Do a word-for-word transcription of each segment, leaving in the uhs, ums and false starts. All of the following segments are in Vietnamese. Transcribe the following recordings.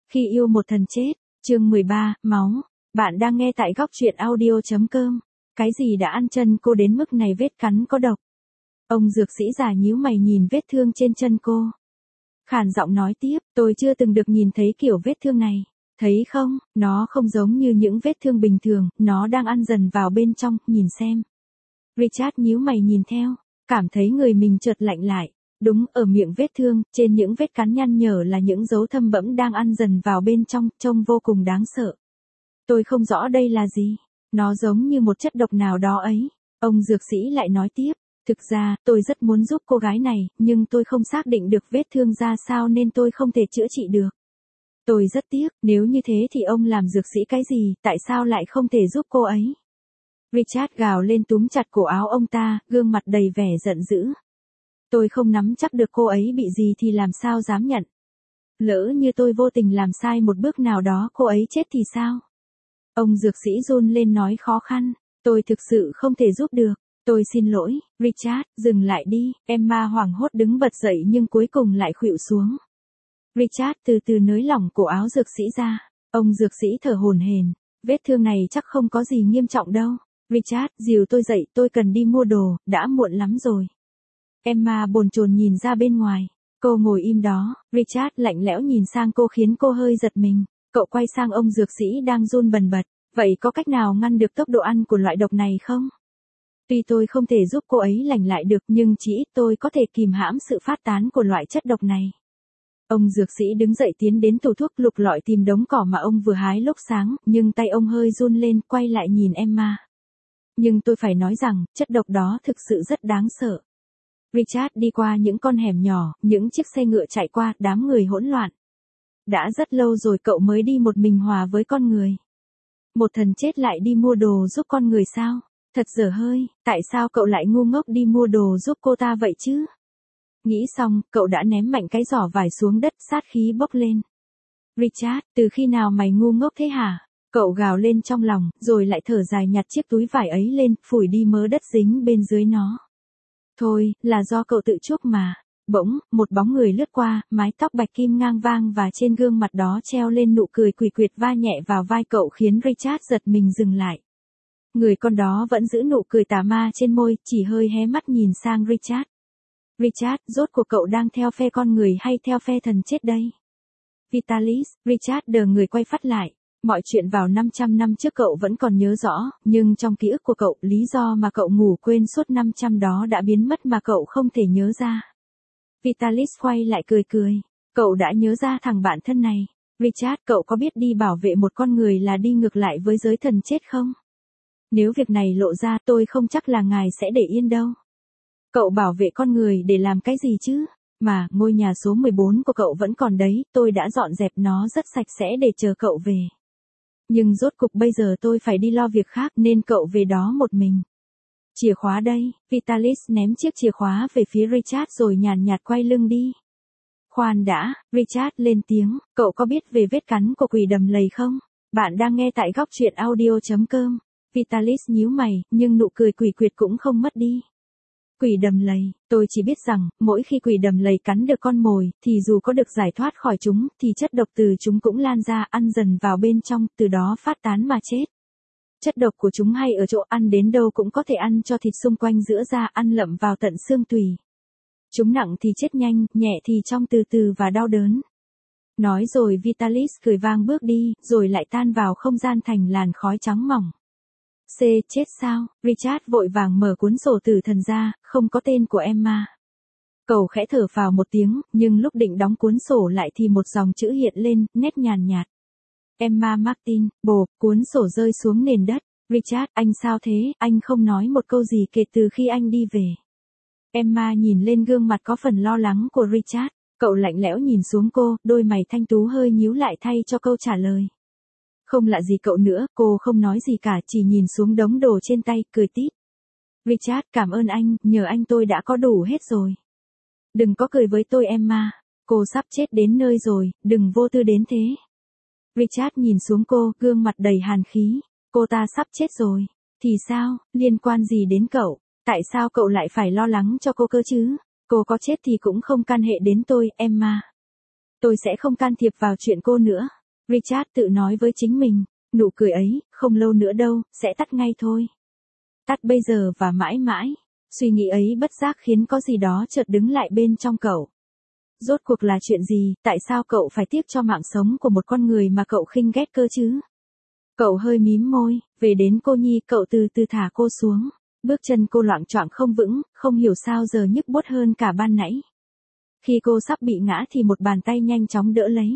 Khi yêu một thần chết, chương mười ba, máu. Bạn đang nghe tại góc truyện audio chấm com. Cái gì đã ăn chân cô đến mức này, vết cắn có độc? Ông dược sĩ già nhíu mày nhìn vết thương trên chân cô. Khàn giọng nói tiếp, tôi chưa từng được nhìn thấy kiểu vết thương này. Thấy không, nó không giống như những vết thương bình thường, nó đang ăn dần vào bên trong, nhìn xem. Richard nhíu mày nhìn theo, cảm thấy người mình chợt lạnh lại. Đúng, ở miệng vết thương, trên những vết cắn nhăn nhở là những dấu thâm bẫm đang ăn dần vào bên trong, trông vô cùng đáng sợ. Tôi không rõ đây là gì. Nó giống như một chất độc nào đó ấy. Ông dược sĩ lại nói tiếp. Thực ra, tôi rất muốn giúp cô gái này, nhưng tôi không xác định được vết thương ra sao nên tôi không thể chữa trị được. Tôi rất tiếc, nếu như thế thì ông làm dược sĩ cái gì, tại sao lại không thể giúp cô ấy? Richard gào lên túm chặt cổ áo ông ta, gương mặt đầy vẻ giận dữ. Tôi không nắm chắc được cô ấy bị gì thì làm sao dám nhận. Lỡ như tôi vô tình làm sai một bước nào đó cô ấy chết thì sao? Ông dược sĩ run lên nói khó khăn. Tôi thực sự không thể giúp được. Tôi xin lỗi, Richard, dừng lại đi. Emma hoảng hốt đứng bật dậy nhưng cuối cùng lại khuỵu xuống. Richard từ từ nới lỏng cổ áo dược sĩ ra. Ông dược sĩ thở hổn hển. Vết thương này chắc không có gì nghiêm trọng đâu. Richard, dìu tôi dậy, tôi cần đi mua đồ, đã muộn lắm rồi. Emma bồn chồn nhìn ra bên ngoài. Cô ngồi im đó, Richard lạnh lẽo nhìn sang cô khiến cô hơi giật mình. Cậu quay sang ông dược sĩ đang run bần bật. Vậy có cách nào ngăn được tốc độ ăn của loại độc này không? Tuy tôi không thể giúp cô ấy lành lại được nhưng chỉ ít tôi có thể kìm hãm sự phát tán của loại chất độc này. Ông dược sĩ đứng dậy tiến đến tủ thuốc lục lọi tìm đống cỏ mà ông vừa hái lúc sáng, nhưng tay ông hơi run lên, quay lại nhìn Emma. Nhưng tôi phải nói rằng, chất độc đó thực sự rất đáng sợ. Richard đi qua những con hẻm nhỏ, những chiếc xe ngựa chạy qua, đám người hỗn loạn. Đã rất lâu rồi cậu mới đi một mình hòa với con người. Một thần chết lại đi mua đồ giúp con người sao? Thật dở hơi, tại sao cậu lại ngu ngốc đi mua đồ giúp cô ta vậy chứ? Nghĩ xong, cậu đã ném mạnh cái giỏ vải xuống đất, sát khí bốc lên. Richard, từ khi nào mày ngu ngốc thế hả? Cậu gào lên trong lòng, rồi lại thở dài nhặt chiếc túi vải ấy lên, phủi đi mớ đất dính bên dưới nó. Thôi, là do cậu tự chuốc mà. Bỗng, một bóng người lướt qua, mái tóc bạch kim ngang vang và trên gương mặt đó treo lên nụ cười quỷ quyệt va nhẹ vào vai cậu khiến Richard giật mình dừng lại. Người con đó vẫn giữ nụ cười tà ma trên môi, chỉ hơi hé mắt nhìn sang Richard. Richard, rốt cuộc cậu đang theo phe con người hay theo phe thần chết đây? Vitalis, Richard đờ người quay phát lại. Mọi chuyện vào năm trăm năm trước cậu vẫn còn nhớ rõ, nhưng trong ký ức của cậu, lý do mà cậu ngủ quên suốt năm trăm đó đã biến mất mà cậu không thể nhớ ra. Vitalis quay lại cười cười. Cậu đã nhớ ra thằng bạn thân này. Richard, cậu có biết đi bảo vệ một con người là đi ngược lại với giới thần chết không? Nếu việc này lộ ra tôi không chắc là ngài sẽ để yên đâu. Cậu bảo vệ con người để làm cái gì chứ? Mà, ngôi nhà số mười bốn của cậu vẫn còn đấy, tôi đã dọn dẹp nó rất sạch sẽ để chờ cậu về. Nhưng rốt cục bây giờ tôi phải đi lo việc khác nên cậu về đó một mình. Chìa khóa đây, Vitalis ném chiếc chìa khóa về phía Richard rồi nhàn nhạt quay lưng đi. Khoan đã, Richard lên tiếng, cậu có biết về vết cắn của quỷ đầm lầy không? Bạn đang nghe tại góc truyện audio chấm com. Vitalis nhíu mày, nhưng nụ cười quỷ quyệt cũng không mất đi. Quỷ đầm lầy, tôi chỉ biết rằng, mỗi khi quỷ đầm lầy cắn được con mồi, thì dù có được giải thoát khỏi chúng, thì chất độc từ chúng cũng lan ra, ăn dần vào bên trong, từ đó phát tán mà chết. Chất độc của chúng hay ở chỗ ăn đến đâu cũng có thể ăn cho thịt xung quanh giữa da, ăn lậm vào tận xương tủy. Chúng nặng thì chết nhanh, nhẹ thì trong từ từ và đau đớn. Nói rồi Vitalis cười vang bước đi, rồi lại tan vào không gian thành làn khói trắng mỏng. C. Chết sao? Richard vội vàng mở cuốn sổ tử thần ra, không có tên của Emma. Cậu khẽ thở phào một tiếng, nhưng lúc định đóng cuốn sổ lại thì một dòng chữ hiện lên, nét nhàn nhạt. Emma Martin, bồ, cuốn sổ rơi xuống nền đất. Richard, anh sao thế, anh không nói một câu gì kể từ khi anh đi về. Emma nhìn lên gương mặt có phần lo lắng của Richard, cậu lạnh lẽo nhìn xuống cô, đôi mày thanh tú hơi nhíu lại thay cho câu trả lời. Không lạ gì cậu nữa, cô không nói gì cả, chỉ nhìn xuống đống đồ trên tay, cười tít. Richard, cảm ơn anh, nhờ anh tôi đã có đủ hết rồi. Đừng có cười với tôi Emma, cô sắp chết đến nơi rồi, đừng vô tư đến thế. Richard nhìn xuống cô, gương mặt đầy hàn khí. Cô ta sắp chết rồi. Thì sao, liên quan gì đến cậu? Tại sao cậu lại phải lo lắng cho cô cơ chứ? Cô có chết thì cũng không can hệ đến tôi, Emma. Tôi sẽ không can thiệp vào chuyện cô nữa. Richard tự nói với chính mình, nụ cười ấy, không lâu nữa đâu, sẽ tắt ngay thôi. Tắt bây giờ và mãi mãi. Suy nghĩ ấy bất giác khiến có gì đó chợt đứng lại bên trong cậu. Rốt cuộc là chuyện gì, tại sao cậu phải tiếc cho mạng sống của một con người mà cậu khinh ghét cơ chứ? Cậu hơi mím môi, về đến cô Nhi cậu từ từ thả cô xuống. Bước chân cô loạng choạng không vững, không hiểu sao giờ nhức buốt hơn cả ban nãy. Khi cô sắp bị ngã thì một bàn tay nhanh chóng đỡ lấy.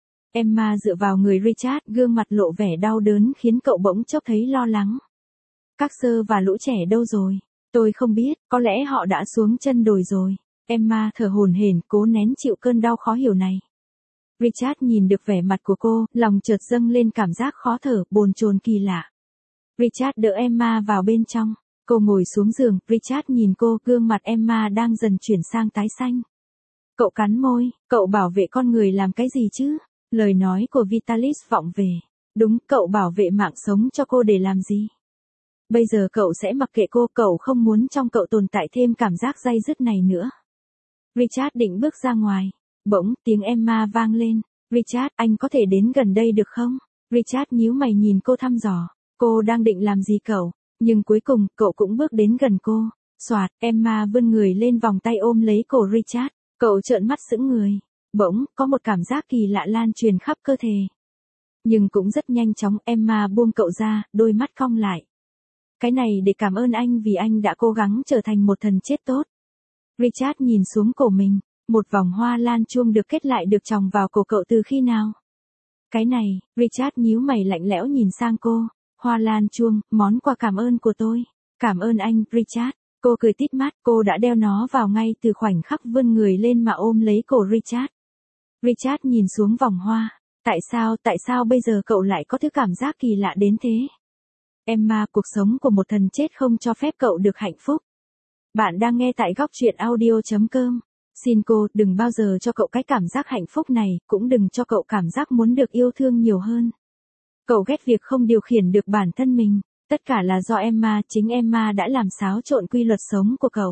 Emma dựa vào người Richard, gương mặt lộ vẻ đau đớn khiến cậu bỗng chốc thấy lo lắng. Các sơ và lũ trẻ đâu rồi? Tôi không biết, có lẽ họ đã xuống chân đồi rồi. Emma thở hổn hển, cố nén chịu cơn đau khó hiểu này. Richard nhìn được vẻ mặt của cô, lòng chợt dâng lên cảm giác khó thở, bồn chồn kỳ lạ. Richard đỡ Emma vào bên trong. Cô ngồi xuống giường, Richard nhìn cô, gương mặt Emma đang dần chuyển sang tái xanh. Cậu cắn môi, cậu bảo vệ con người làm cái gì chứ? Lời nói của Vitalis vọng về. Đúng, cậu bảo vệ mạng sống cho cô để làm gì? Bây giờ cậu sẽ mặc kệ cô, cậu không muốn trong cậu tồn tại thêm cảm giác day dứt này nữa. Richard định bước ra ngoài. Bỗng, tiếng Emma vang lên. Richard, anh có thể đến gần đây được không? Richard nhíu mày nhìn cô thăm dò. Cô đang định làm gì cậu? Nhưng cuối cùng, cậu cũng bước đến gần cô. Soạt, Emma vươn người lên vòng tay ôm lấy cổ Richard. Cậu trợn mắt sững người. Bỗng, có một cảm giác kỳ lạ lan truyền khắp cơ thể. Nhưng cũng rất nhanh chóng, Emma buông cậu ra, đôi mắt cong lại. Cái này để cảm ơn anh vì anh đã cố gắng trở thành một thần chết tốt. Richard nhìn xuống cổ mình, một vòng hoa lan chuông được kết lại được tròng vào cổ cậu từ khi nào? Cái này, Richard nhíu mày lạnh lẽo nhìn sang cô. Hoa lan chuông, món quà cảm ơn của tôi. Cảm ơn anh, Richard. Cô cười tít mắt, cô đã đeo nó vào ngay từ khoảnh khắc vươn người lên mà ôm lấy cổ Richard. Richard nhìn xuống vòng hoa. Tại sao, tại sao bây giờ cậu lại có thứ cảm giác kỳ lạ đến thế? Emma, cuộc sống của một thần chết không cho phép cậu được hạnh phúc. Bạn đang nghe tại góc truyện audio chấm com. Xin cô, đừng bao giờ cho cậu cái cảm giác hạnh phúc này, cũng đừng cho cậu cảm giác muốn được yêu thương nhiều hơn. Cậu ghét việc không điều khiển được bản thân mình. Tất cả là do Emma, chính Emma đã làm xáo trộn quy luật sống của cậu.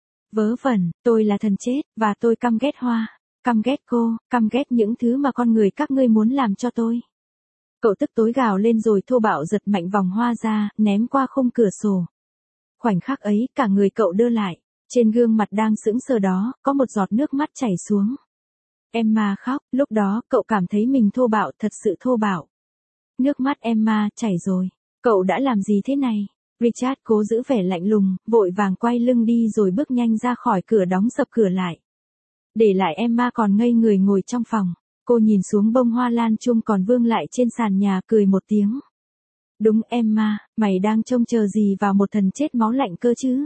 Vớ vẩn, tôi là thần chết, và tôi căm ghét hoa. Căm ghét cô, căm ghét những thứ mà con người các ngươi muốn làm cho tôi. Cậu tức tối gào lên rồi thô bạo giật mạnh vòng hoa ra, ném qua khung cửa sổ. Khoảnh khắc ấy, cả người cậu đơ lại. Trên gương mặt đang sững sờ đó, có một giọt nước mắt chảy xuống. Emma khóc, lúc đó, cậu cảm thấy mình thô bạo, thật sự thô bạo. Nước mắt Emma chảy rồi. Cậu đã làm gì thế này? Richard cố giữ vẻ lạnh lùng, vội vàng quay lưng đi rồi bước nhanh ra khỏi cửa đóng sập cửa lại. Để lại Emma còn ngây người ngồi trong phòng. Cô nhìn xuống bông hoa lan chuông còn vương lại trên sàn nhà, cười một tiếng. Đúng Emma, mày đang trông chờ gì vào một thần chết máu lạnh cơ chứ?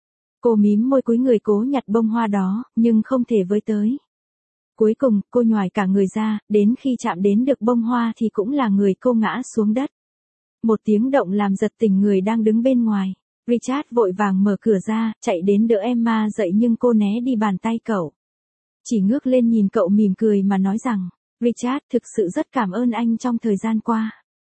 Cô mím môi cúi người cố nhặt bông hoa đó, nhưng không thể với tới. Cuối cùng, cô nhoài cả người ra, đến khi chạm đến được bông hoa thì cũng là người cô ngã xuống đất. Một tiếng động làm giật tỉnh người đang đứng bên ngoài. Richard vội vàng mở cửa ra, chạy đến đỡ Emma dậy nhưng cô né đi bàn tay cậu. Chỉ ngước lên nhìn cậu mỉm cười mà nói rằng, Richard thực sự rất cảm ơn anh trong thời gian qua.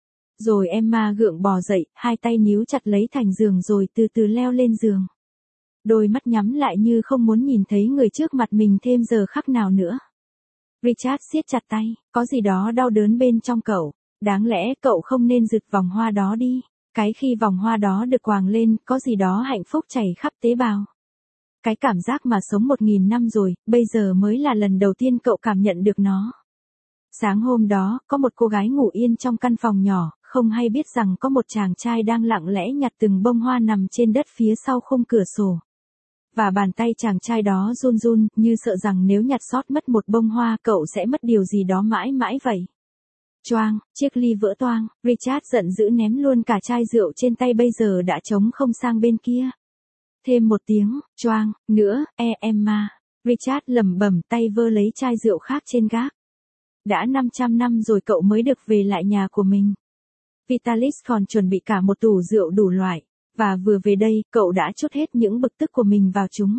Rồi Emma gượng bò dậy, hai tay níu chặt lấy thành giường rồi từ từ leo lên giường. Đôi mắt nhắm lại như không muốn nhìn thấy người trước mặt mình thêm giờ khắc nào nữa. Richard siết chặt tay, có gì đó đau đớn bên trong cậu. Đáng lẽ cậu không nên giật vòng hoa đó đi. Cái khi vòng hoa đó được quàng lên, có gì đó hạnh phúc chảy khắp tế bào. Cái cảm giác mà sống một nghìn năm rồi, bây giờ mới là lần đầu tiên cậu cảm nhận được nó. Sáng hôm đó, có một cô gái ngủ yên trong căn phòng nhỏ, không hay biết rằng có một chàng trai đang lặng lẽ nhặt từng bông hoa nằm trên đất phía sau khung cửa sổ. Và bàn tay chàng trai đó run run, như sợ rằng nếu nhặt sót mất một bông hoa, cậu sẽ mất điều gì đó mãi mãi vậy. Choang, chiếc ly vỡ toang, Richard giận dữ ném luôn cả chai rượu trên tay bây giờ đã trống không sang bên kia. Thêm một tiếng, choang, nữa, e Emma. Richard lẩm bẩm tay vơ lấy chai rượu khác trên gác. Đã năm trăm năm rồi cậu mới được về lại nhà của mình. Vitalis còn chuẩn bị cả một tủ rượu đủ loại. Và vừa về đây, cậu đã trút hết những bực tức của mình vào chúng.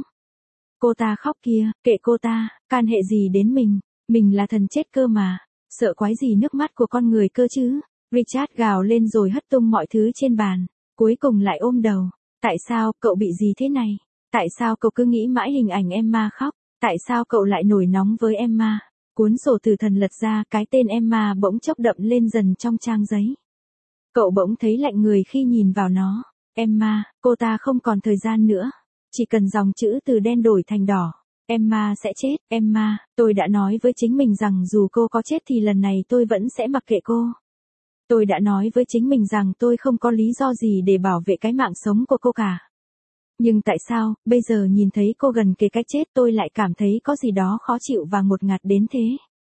Cô ta khóc kia, kệ cô ta, can hệ gì đến mình, mình là thần chết cơ mà. Sợ quái gì nước mắt của con người cơ chứ? Richard gào lên rồi hất tung mọi thứ trên bàn. Cuối cùng lại ôm đầu. Tại sao, cậu bị gì thế này? Tại sao cậu cứ nghĩ mãi hình ảnh Emma khóc? Tại sao cậu lại nổi nóng với Emma? Cuốn sổ tử thần lật ra, cái tên Emma bỗng chốc đậm lên dần trong trang giấy. Cậu bỗng thấy lạnh người khi nhìn vào nó. Emma, cô ta không còn thời gian nữa. Chỉ cần dòng chữ từ đen đổi thành đỏ. Emma sẽ chết. Emma, tôi đã nói với chính mình rằng dù cô có chết thì lần này tôi vẫn sẽ mặc kệ cô. Tôi đã nói với chính mình rằng tôi không có lý do gì để bảo vệ cái mạng sống của cô cả. Nhưng tại sao, bây giờ nhìn thấy cô gần kề cái chết tôi lại cảm thấy có gì đó khó chịu và ngột ngạt đến thế.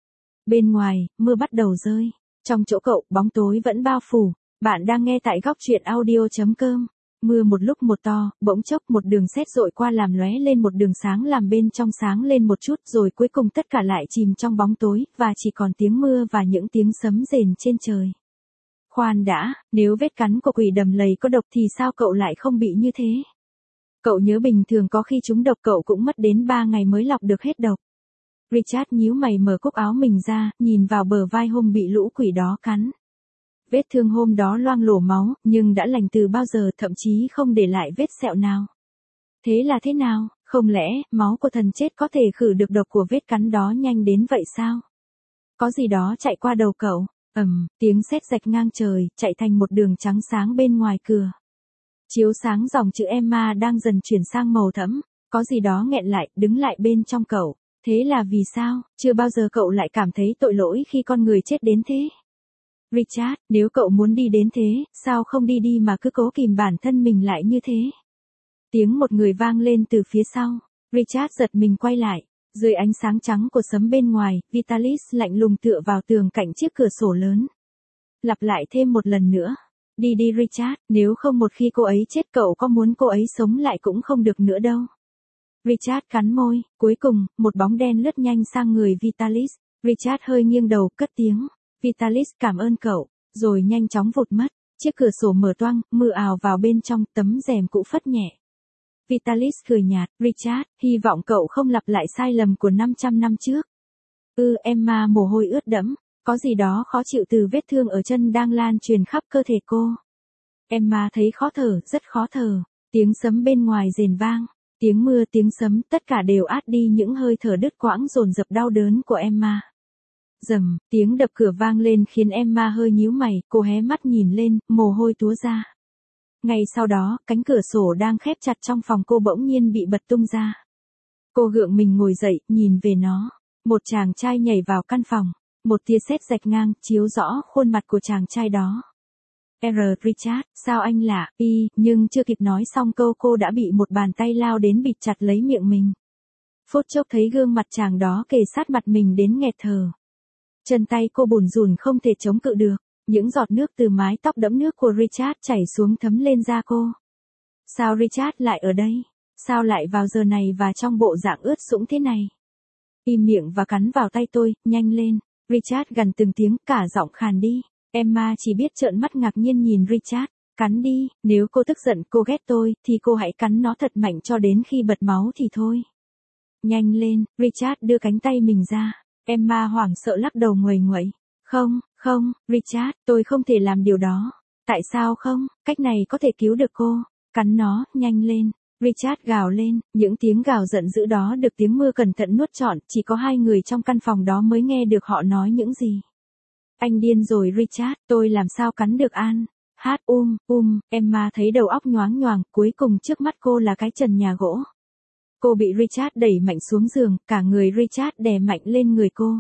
Bên ngoài, mưa bắt đầu rơi. Trong chỗ cậu, bóng tối vẫn bao phủ. Bạn đang nghe tại góc truyện audio chấm com. Mưa một lúc một to, bỗng chốc một đường sét dội qua làm lóe lên một đường sáng làm bên trong sáng lên một chút rồi cuối cùng tất cả lại chìm trong bóng tối và chỉ còn tiếng mưa và những tiếng sấm rền trên trời. Khoan đã, nếu vết cắn của quỷ đầm lầy có độc thì sao cậu lại không bị như thế? Cậu nhớ bình thường có khi trúng độc cậu cũng mất đến ba ngày mới lọc được hết độc. Richard nhíu mày mở cúc áo mình ra, nhìn vào bờ vai hôm bị lũ quỷ đó cắn. Vết thương hôm đó loang lổ máu, nhưng đã lành từ bao giờ thậm chí không để lại vết sẹo nào. Thế là thế nào, không lẽ máu của thần chết có thể khử được độc của vết cắn đó nhanh đến vậy sao? Có gì đó chạy qua đầu cậu, ầm, tiếng sét rạch ngang trời, chạy thành một đường trắng sáng bên ngoài cửa. Chiếu sáng dòng chữ Emma đang dần chuyển sang màu thẫm, có gì đó nghẹn lại, đứng lại bên trong cậu. Thế là vì sao, chưa bao giờ cậu lại cảm thấy tội lỗi khi con người chết đến thế? Richard, nếu cậu muốn đi đến thế, sao không đi đi mà cứ cố kìm bản thân mình lại như thế? Tiếng một người vang lên từ phía sau. Richard giật mình quay lại. Dưới ánh sáng trắng của sấm bên ngoài, Vitalis lạnh lùng tựa vào tường cạnh chiếc cửa sổ lớn. Lặp lại thêm một lần nữa. Đi đi Richard, nếu không một khi cô ấy chết cậu có muốn cô ấy sống lại cũng không được nữa đâu. Richard cắn môi, cuối cùng, một bóng đen lướt nhanh sang người Vitalis. Richard hơi nghiêng đầu, cất tiếng. Vitalis cảm ơn cậu, rồi nhanh chóng vụt mất. Chiếc cửa sổ mở toang, mưa ào vào bên trong, tấm rèm cũ phất nhẹ. Vitalis cười nhạt, Richard, hy vọng cậu không lặp lại sai lầm của năm trăm năm trước. Ừ, Emma mồ hôi ướt đẫm, có gì đó khó chịu từ vết thương ở chân đang lan truyền khắp cơ thể cô. Emma thấy khó thở, rất khó thở. Tiếng sấm bên ngoài rền vang, tiếng mưa tiếng sấm tất cả đều át đi những hơi thở đứt quãng dồn dập đau đớn của Emma. Rầm, tiếng đập cửa vang lên khiến Emma hơi nhíu mày, cô hé mắt nhìn lên, mồ hôi túa ra. Ngay sau đó, cánh cửa sổ đang khép chặt trong phòng cô bỗng nhiên bị bật tung ra. Cô gượng mình ngồi dậy, nhìn về nó. Một chàng trai nhảy vào căn phòng. Một tia sét rạch ngang, chiếu rõ khuôn mặt của chàng trai đó. R. Richard, sao anh lạ, y, nhưng chưa kịp nói xong câu cô đã bị một bàn tay lao đến bịt chặt lấy miệng mình. Phút chốc thấy gương mặt chàng đó kề sát mặt mình đến nghẹt thở. Chân tay cô bủn rủn không thể chống cự được, những giọt nước từ mái tóc đẫm nước của Richard chảy xuống thấm lên da cô. Sao Richard lại ở đây? Sao lại vào giờ này và trong bộ dạng ướt sũng thế này? Im miệng và cắn vào tay tôi, nhanh lên. Richard gằn từng tiếng, cả giọng khàn đi. Emma chỉ biết trợn mắt ngạc nhiên nhìn Richard. Cắn đi, nếu cô tức giận cô ghét tôi, thì cô hãy cắn nó thật mạnh cho đến khi bật máu thì thôi. Nhanh lên, Richard đưa cánh tay mình ra. Emma hoảng sợ lắc đầu nguầy nguậy. Không, không, Richard, tôi không thể làm điều đó. Tại sao không, cách này có thể cứu được cô. Cắn nó, nhanh lên. Richard gào lên, những tiếng gào giận dữ đó được tiếng mưa cẩn thận nuốt trọn, chỉ có hai người trong căn phòng đó mới nghe được họ nói những gì. Anh điên rồi Richard, tôi làm sao cắn được An. Hát um, um, Emma thấy đầu óc nhoáng nhoàng, cuối cùng trước mắt cô là cái trần nhà gỗ. Cô bị Richard đẩy mạnh xuống giường, cả người Richard đè mạnh lên người cô.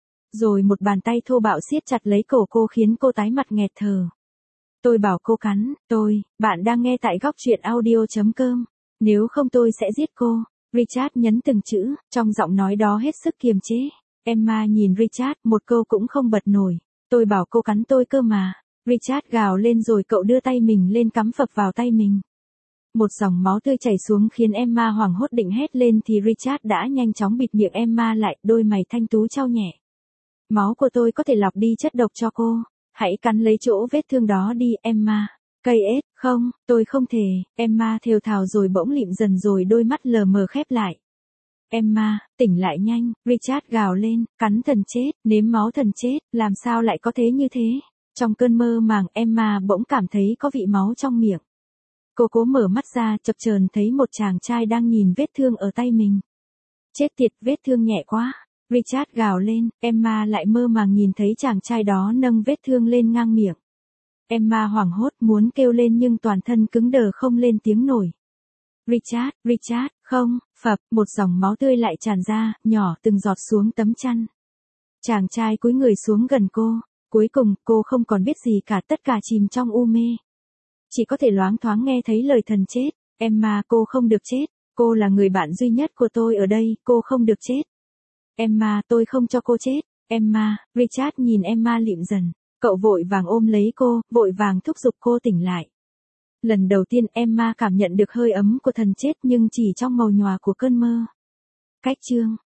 Rồi một bàn tay thô bạo siết chặt lấy cổ cô khiến cô tái mặt nghẹt thở. Tôi bảo cô cắn, tôi, bạn đang nghe tại góc truyện audio chấm com. Nếu không tôi sẽ giết cô. Richard nhấn từng chữ, trong giọng nói đó hết sức kiềm chế. Emma nhìn Richard, một câu cũng không bật nổi. Tôi bảo cô cắn tôi cơ mà. Richard gào lên rồi cậu đưa tay mình lên cắm phập vào tay mình. Một dòng máu tươi chảy xuống khiến Emma hoảng hốt định hét lên thì Richard đã nhanh chóng bịt miệng Emma lại, đôi mày thanh tú chau nhẹ. Máu của tôi có thể lọc đi chất độc cho cô. Hãy cắn lấy chỗ vết thương đó đi, Emma. Cây ết, không, tôi không thể. Emma thều thào rồi bỗng lịm dần rồi đôi mắt lờ mờ khép lại. Emma, tỉnh lại nhanh, Richard gào lên, cắn thần chết, nếm máu thần chết, làm sao lại có thế như thế? Trong cơn mơ màng Emma bỗng cảm thấy có vị máu trong miệng. Cô cố mở mắt ra, chập chờn thấy một chàng trai đang nhìn vết thương ở tay mình. Chết tiệt, vết thương nhẹ quá. Richard gào lên, Emma lại mơ màng nhìn thấy chàng trai đó nâng vết thương lên ngang miệng. Emma hoảng hốt muốn kêu lên nhưng toàn thân cứng đờ không lên tiếng nổi. Richard, Richard, không, phập, một dòng máu tươi lại tràn ra, nhỏ từng giọt xuống tấm chăn. Chàng trai cúi người xuống gần cô, cuối cùng cô không còn biết gì cả, tất cả chìm trong u mê. Chỉ có thể loáng thoáng nghe thấy lời thần chết, Emma, cô không được chết, cô là người bạn duy nhất của tôi ở đây, cô không được chết. Emma, tôi không cho cô chết, Emma. Richard nhìn Emma lịm dần, cậu vội vàng ôm lấy cô, vội vàng thúc giục cô tỉnh lại. Lần đầu tiên Emma cảm nhận được hơi ấm của thần chết nhưng chỉ trong màu nhòa của cơn mơ. Cách chương